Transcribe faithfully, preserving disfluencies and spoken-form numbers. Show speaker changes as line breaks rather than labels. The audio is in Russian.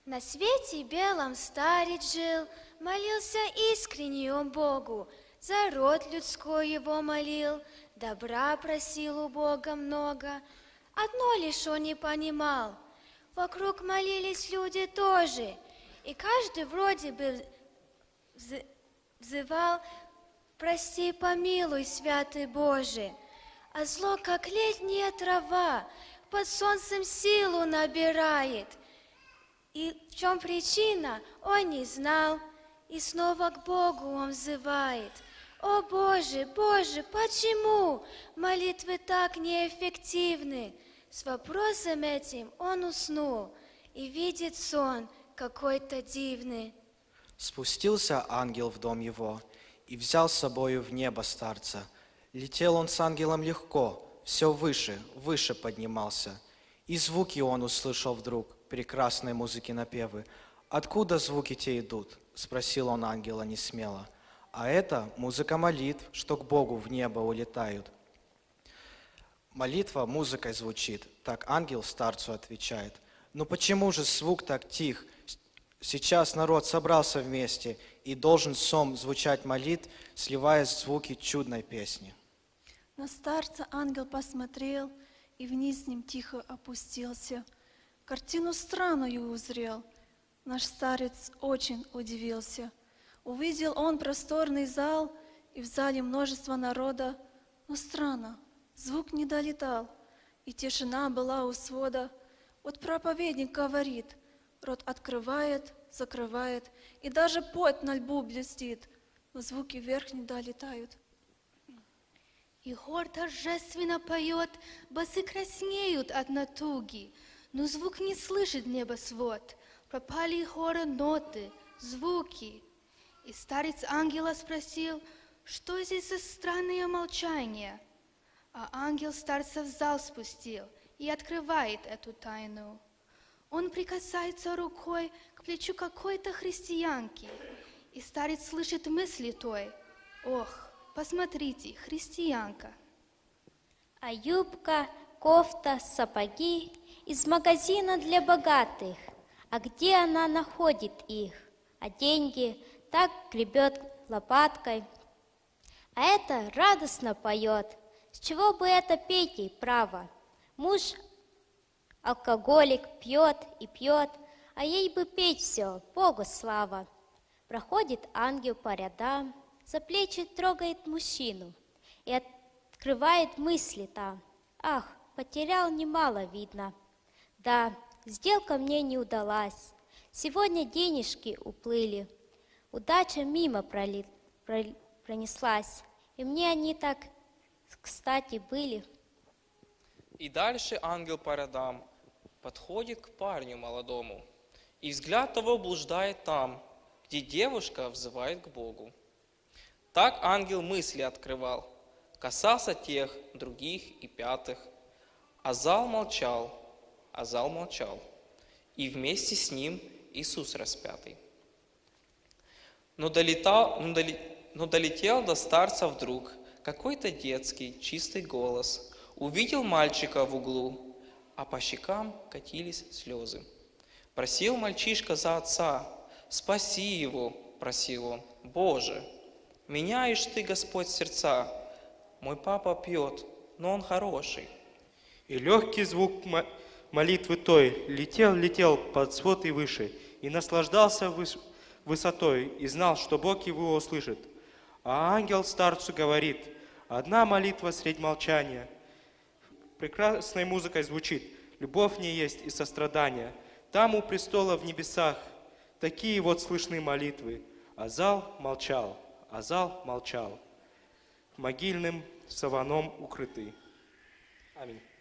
На свете белом старец жил, молился искренне он Богу, за род людской его молил, добра просил у Бога много. Одно лишь он не понимал, вокруг молились люди тоже, и каждый вроде бы взывал: «Прости, помилуй, святый Боже». А зло, как летняя трава, под солнцем силу набирает. И в чем причина, он не знал, и снова к Богу он взывает: «О Боже, Боже, почему молитвы так неэффективны?» С вопросом этим он уснул и видит сон какой-то дивный.
Спустился ангел в дом его и взял с собою в небо старца. Летел он с ангелом легко, все выше, выше поднимался. И звуки он услышал вдруг, прекрасной музыки напевы. «Откуда звуки те идут?» — спросил он ангела несмело. «А это музыка молитв, что к Богу в небо улетают». Молитва музыкой звучит, так ангел старцу отвечает. «Ну почему же звук так тих? Сейчас народ собрался вместе, и должен сом звучать молитв, сливая звуки чудной песни».
На старца ангел посмотрел и вниз с ним тихо опустился. Картину странную узрел. Наш старец очень удивился. Увидел он просторный зал, и в зале множество народа. Но странно, звук не долетал, и тишина была у свода. Вот проповедник говорит, рот открывает, закрывает, и даже пот на лбу блестит, но звуки вверх не долетают.
И хор торжественно поет, басы краснеют от натуги, но звук не слышит небосвод. Пропали хора ноты, звуки. И старец ангела спросил, что здесь за странное молчание? А ангел старца в зал спустил и открывает эту тайну. Он прикасается рукой к плечу какой-то христианки, и старец слышит мысли той: «Ох, посмотрите, христианка».
А юбка, кофта, сапоги из магазина для богатых. А где она находит их? А деньги так гребет лопаткой. А это радостно поет. С чего бы это петь ей, право? Муж алкоголик пьет и пьет, а ей бы петь все, Богу слава. Проходит ангел по рядам, за плечи трогает мужчину и открывает мысли там. Ах, потерял немало, видно. Да, сделка мне не удалась. Сегодня денежки уплыли. Удача мимо проли... Про... пронеслась, и мне они так кстати были.
И дальше ангел по рядам подходит к парню молодому, и взгляд того блуждает там, где девушка взывает к Богу. Так ангел мысли открывал, касался тех, других и пятых, а зал молчал, а зал молчал, и вместе с ним Иисус распятый. Но, долетал, но, долетел, но долетел до старца вдруг какой-то детский, чистый голос, увидел мальчика в углу, а по щекам катились слезы. Просил мальчишка за отца, спаси его, просил он, Боже, меняешь ты, Господь, сердца, мой папа пьет, но он хороший.
И легкий звук молитвы той летел, летел под свод и выше, и наслаждался высотой, и знал, что Бог его услышит. А ангел старцу говорит, одна молитва средь молчания, прекрасной музыкой звучит, любовь в ней есть и сострадание. Там у престола в небесах такие вот слышны молитвы, а зал молчал, а зал молчал, могильным саваном укрытый. Аминь.